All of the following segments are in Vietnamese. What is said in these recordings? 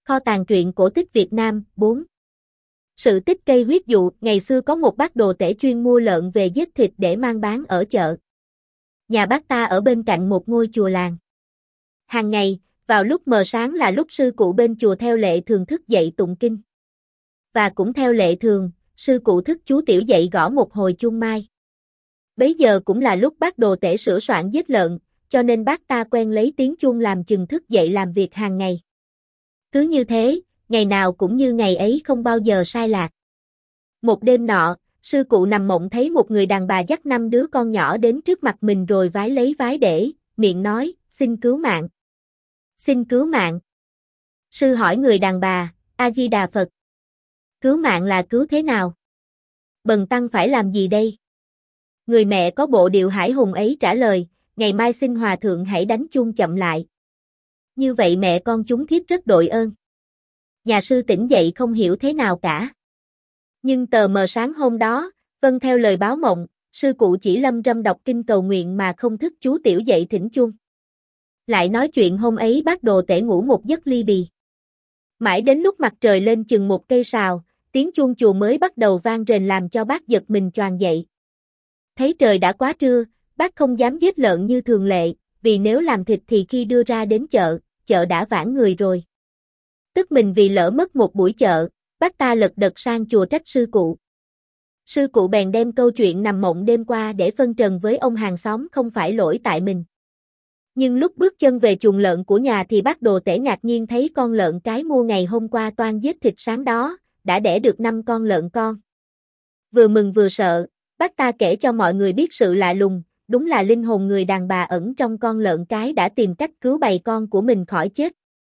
Kho tàng truyện cổ tích Việt Nam, 4. Sự tích cây huyết dụ. Ngày xưa có một bác đồ tể chuyên mua lợn về giết thịt để mang bán ở chợ. Nhà bác ta ở bên cạnh một ngôi chùa làng. Hàng ngày, vào lúc mờ sáng là lúc sư cụ bên chùa theo lệ thường thức dậy tụng kinh. Và cũng theo lệ thường, sư cụ thức chú tiểu dậy gõ một hồi chuông mai. Bấy giờ cũng là lúc bác đồ tể sửa soạn giết lợn, cho nên bác ta quen lấy tiếng chuông làm chừng thức dậy làm việc hàng ngày. Cứ như thế, ngày nào cũng như ngày ấy không bao giờ sai lạc. Một đêm nọ, sư cụ nằm mộng thấy một người đàn bà dắt 5 đứa con nhỏ đến trước mặt mình rồi vái lấy vái để, miệng nói, xin cứu mạng. Xin cứu mạng. Sư hỏi người đàn bà, A-di-đà Phật. Cứu mạng là cứu thế nào? Bần tăng phải làm gì đây? Người mẹ có bộ điệu hải hùng ấy trả lời, ngày mai xin hòa thượng hãy đánh chuông chậm lại. Như vậy mẹ con chúng thiếp rất đội ơn. Nhà sư tỉnh dậy không hiểu thế nào cả. Nhưng tờ mờ sáng hôm đó, vâng theo lời báo mộng, sư cụ chỉ lâm râm đọc kinh cầu nguyện mà không thức chú tiểu dậy thỉnh chuông. Lại nói chuyện hôm ấy bác đồ tể ngủ một giấc ly bì. Mãi đến lúc mặt trời lên chừng một cây sào, tiếng chuông chùa mới bắt đầu vang rền làm cho bác giật mình choàng dậy. Thấy trời đã quá trưa, bác không dám giết lợn như thường lệ, vì nếu làm thịt thì khi đưa ra đến chợ, chợ đã vãn người rồi. Tức mình vì lỡ mất một buổi chợ, bác ta lật đật sang chùa trách sư cụ. Sư cụ bèn đem câu chuyện nằm mộng đêm qua để phân trần với ông hàng xóm không phải lỗi tại mình. Nhưng lúc bước chân về chuồng lợn của nhà thì bác đồ tể ngạc nhiên thấy con lợn cái mua ngày hôm qua toan giết thịt sáng đó, đã đẻ được 5 con lợn con. Vừa mừng vừa sợ, bác ta kể cho mọi người biết sự lạ lùng, đúng là linh hồn người đàn bà ẩn trong con lợn cái đã tìm cách cứu bầy con của mình khỏi chết.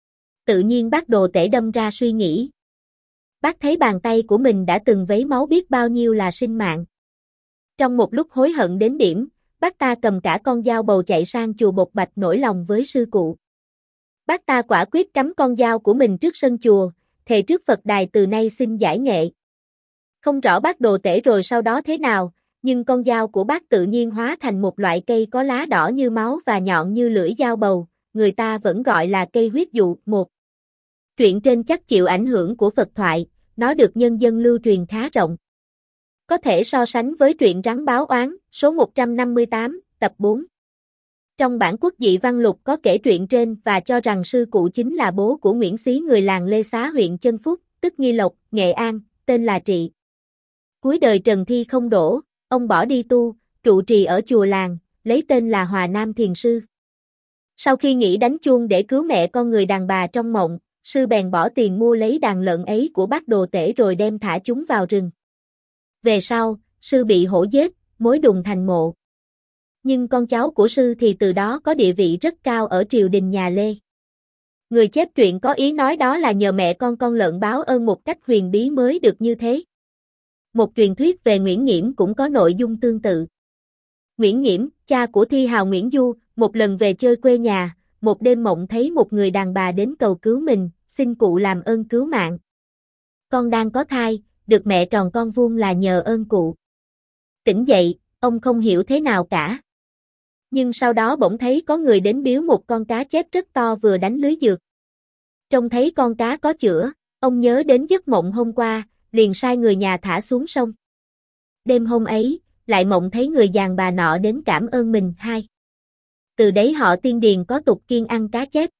Tự nhiên bác đồ tể đâm ra suy nghĩ. Bác thấy bàn tay của mình đã từng vấy máu biết bao nhiêu là sinh mạng. Trong một lúc hối hận đến điểm, bác ta cầm cả con dao bầu chạy sang chùa Bộc Bạch nổi lòng với sư cụ. Bác ta quả quyết cắm con dao của mình trước sân chùa, thề trước Phật đài từ nay xin giải nghệ. Không rõ bác đồ tể rồi sau đó thế nào, nhưng con dao của bác tự nhiên hóa thành một loại cây có lá đỏ như máu và nhọn như lưỡi dao bầu, người ta vẫn gọi là cây huyết dụ. 1. Truyện trên chắc chịu ảnh hưởng của Phật thoại, nó được nhân dân lưu truyền khá rộng. Có thể so sánh với truyện Rắn Báo Oán, số 158, tập 4. Trong bản Quốc dị văn lục có kể truyện trên và cho rằng sư cụ chính là bố của Nguyễn Xí người làng Lê Xá huyện Chân Phúc, tức Nghi Lộc, Nghệ An, tên là Trị. Cuối đời trần thi không đổ, ông bỏ đi tu, trụ trì ở chùa làng, lấy tên là Hòa Nam Thiền Sư. Sau khi nghĩ đánh chuông để cứu mẹ con người đàn bà trong mộng, sư bèn bỏ tiền mua lấy đàn lợn ấy của bác đồ tể rồi đem thả chúng vào rừng. Về sau, sư bị hổ giết, mối đùng thành mộ. Nhưng con cháu của sư thì từ đó có địa vị rất cao ở triều đình nhà Lê. Người chép truyện có ý nói đó là nhờ mẹ con lợn báo ơn một cách huyền bí mới được như thế. Một truyền thuyết về Nguyễn Nghiễm cũng có nội dung tương tự. Nguyễn Nghiễm, cha của thi hào Nguyễn Du, một lần về chơi quê nhà, một đêm mộng thấy một người đàn bà đến cầu cứu mình, xin cụ làm ơn cứu mạng. Con đang có thai, được mẹ tròn con vuông là nhờ ơn cụ. Tỉnh dậy, ông không hiểu thế nào cả. Nhưng sau đó bỗng thấy có người đến biếu một con cá chép rất to vừa đánh lưới dược. Trông thấy con cá có chữa, ông nhớ đến giấc mộng hôm qua, liền sai người nhà thả xuống sông. Đêm hôm ấy, lại mộng thấy người đàn bà nọ đến cảm ơn mình. 2. Từ đấy họ Tiên Điền có tục kiêng ăn cá chép.